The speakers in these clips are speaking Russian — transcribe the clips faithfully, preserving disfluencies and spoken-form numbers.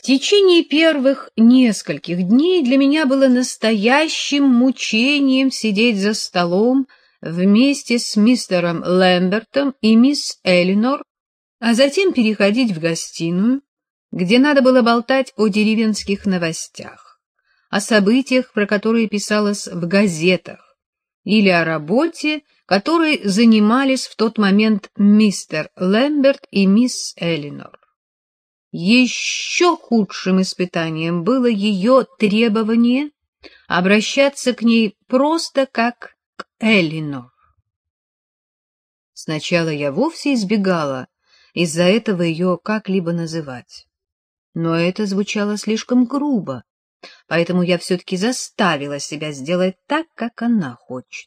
В течение первых нескольких дней для меня было настоящим мучением сидеть за столом вместе с мистером Лэмбертом и мисс Элинор, а затем переходить в гостиную, где надо было болтать о деревенских новостях, о событиях, про которые писалось в газетах, или о работе, которой занимались в тот момент мистер Лэмберт и мисс Элинор. Еще худшим испытанием было ее требование обращаться к ней просто как к Элинор. Сначала я вовсе избегала из-за этого ее как-либо называть, но это звучало слишком грубо, поэтому я все-таки заставила себя сделать так, как она хочет.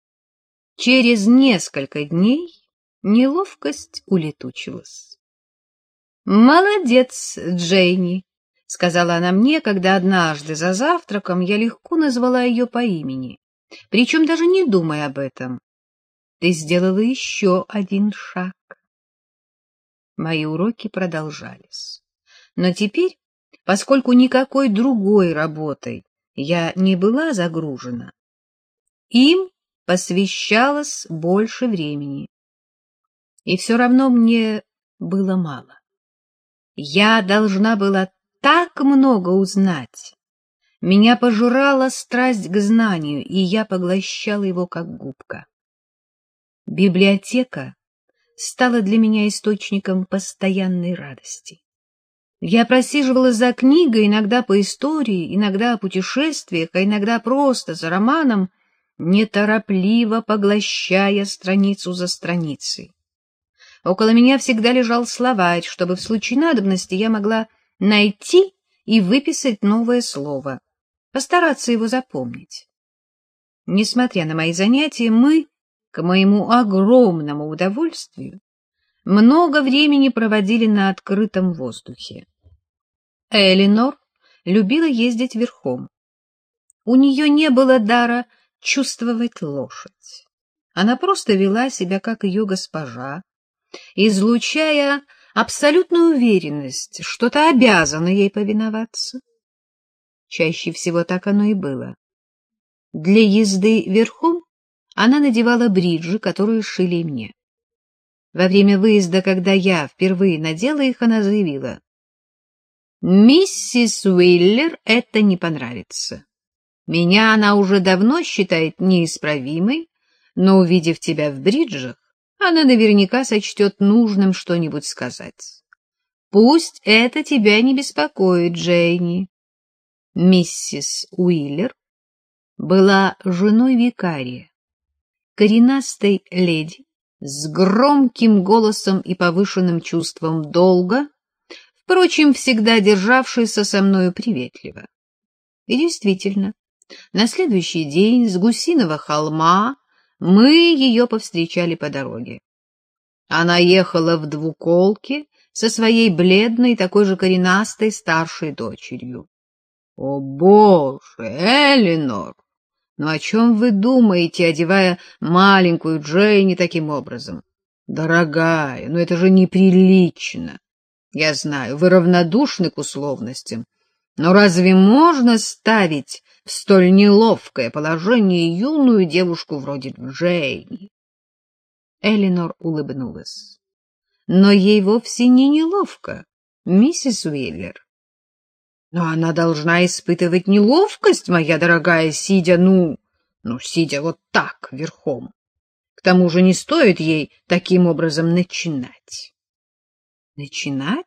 Через несколько дней неловкость улетучилась. «Молодец, Джейни», — сказала она мне, когда однажды за завтраком я легко назвала ее по имени, причем даже не думая об этом. «Ты сделала еще один шаг». Мои уроки продолжались. Но теперь, поскольку никакой другой работой я не была загружена, им посвящалось больше времени. И все равно мне было мало. Я должна была так много узнать. Меня пожирала страсть к знанию, и я поглощала его как губка. Библиотека стала для меня источником постоянной радости. Я просиживала за книгой, иногда по истории, иногда о путешествиях, а иногда просто за романом, неторопливо поглощая страницу за страницей. Около меня всегда лежал словарь, чтобы в случае надобности я могла найти и выписать новое слово, постараться его запомнить. Несмотря на мои занятия, мы, к моему огромному удовольствию, много времени проводили на открытом воздухе. Элинор любила ездить верхом. У нее не было дара чувствовать лошадь. Она просто вела себя как ее госпожа, излучая абсолютную уверенность, что та обязана ей повиноваться. Чаще всего так оно и было. Для езды верхом она надевала бриджи, которые шили мне. Во время выезда, когда я впервые надела их, она заявила: «Миссис Уиллер это не понравится. Меня она уже давно считает неисправимой, но, увидев тебя в бриджах, она наверняка сочтет нужным что-нибудь сказать. Пусть это тебя не беспокоит, Джейни». Миссис Уиллер была женой викария, коренастой леди с громким голосом и повышенным чувством долга, впрочем, всегда державшейся со мною приветливо. И действительно, на следующий день с Гусиного холма мы ее повстречали по дороге. Она ехала в двуколке со своей бледной, такой же коренастой старшей дочерью. — О, Боже, Элинор! Ну о чем вы думаете, одевая маленькую Джейни таким образом? Дорогая, ну это же неприлично. Я знаю, вы равнодушны к условностям, но разве можно ставить в столь неловкое положение юную девушку вроде Джейни? Элинор улыбнулась. Но ей вовсе не неловко, миссис Уиллер. Но она должна испытывать неловкость, моя дорогая, сидя, ну, ну, сидя вот так, верхом. К тому же не стоит ей таким образом начинать. Начинать?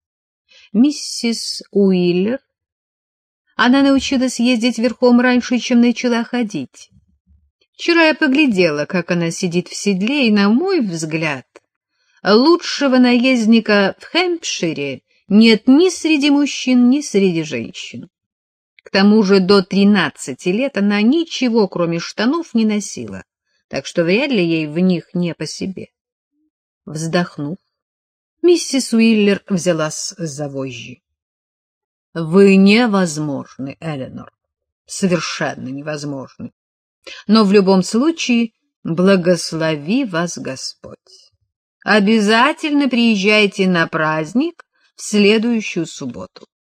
Миссис Уиллер? Она научилась ездить верхом раньше, чем начала ходить. Вчера я поглядела, как она сидит в седле, и, на мой взгляд, лучшего наездника в Хэмпшире нет ни среди мужчин, ни среди женщин. К тому же до тринадцати лет она ничего, кроме штанов, не носила, так что вряд ли ей в них не по себе. Вздохнув, миссис Уиллер взялась за вожжи. — Вы невозможны, Элинор, совершенно невозможны. Но в любом случае благослови вас Господь. Обязательно приезжайте на праздник в следующую субботу.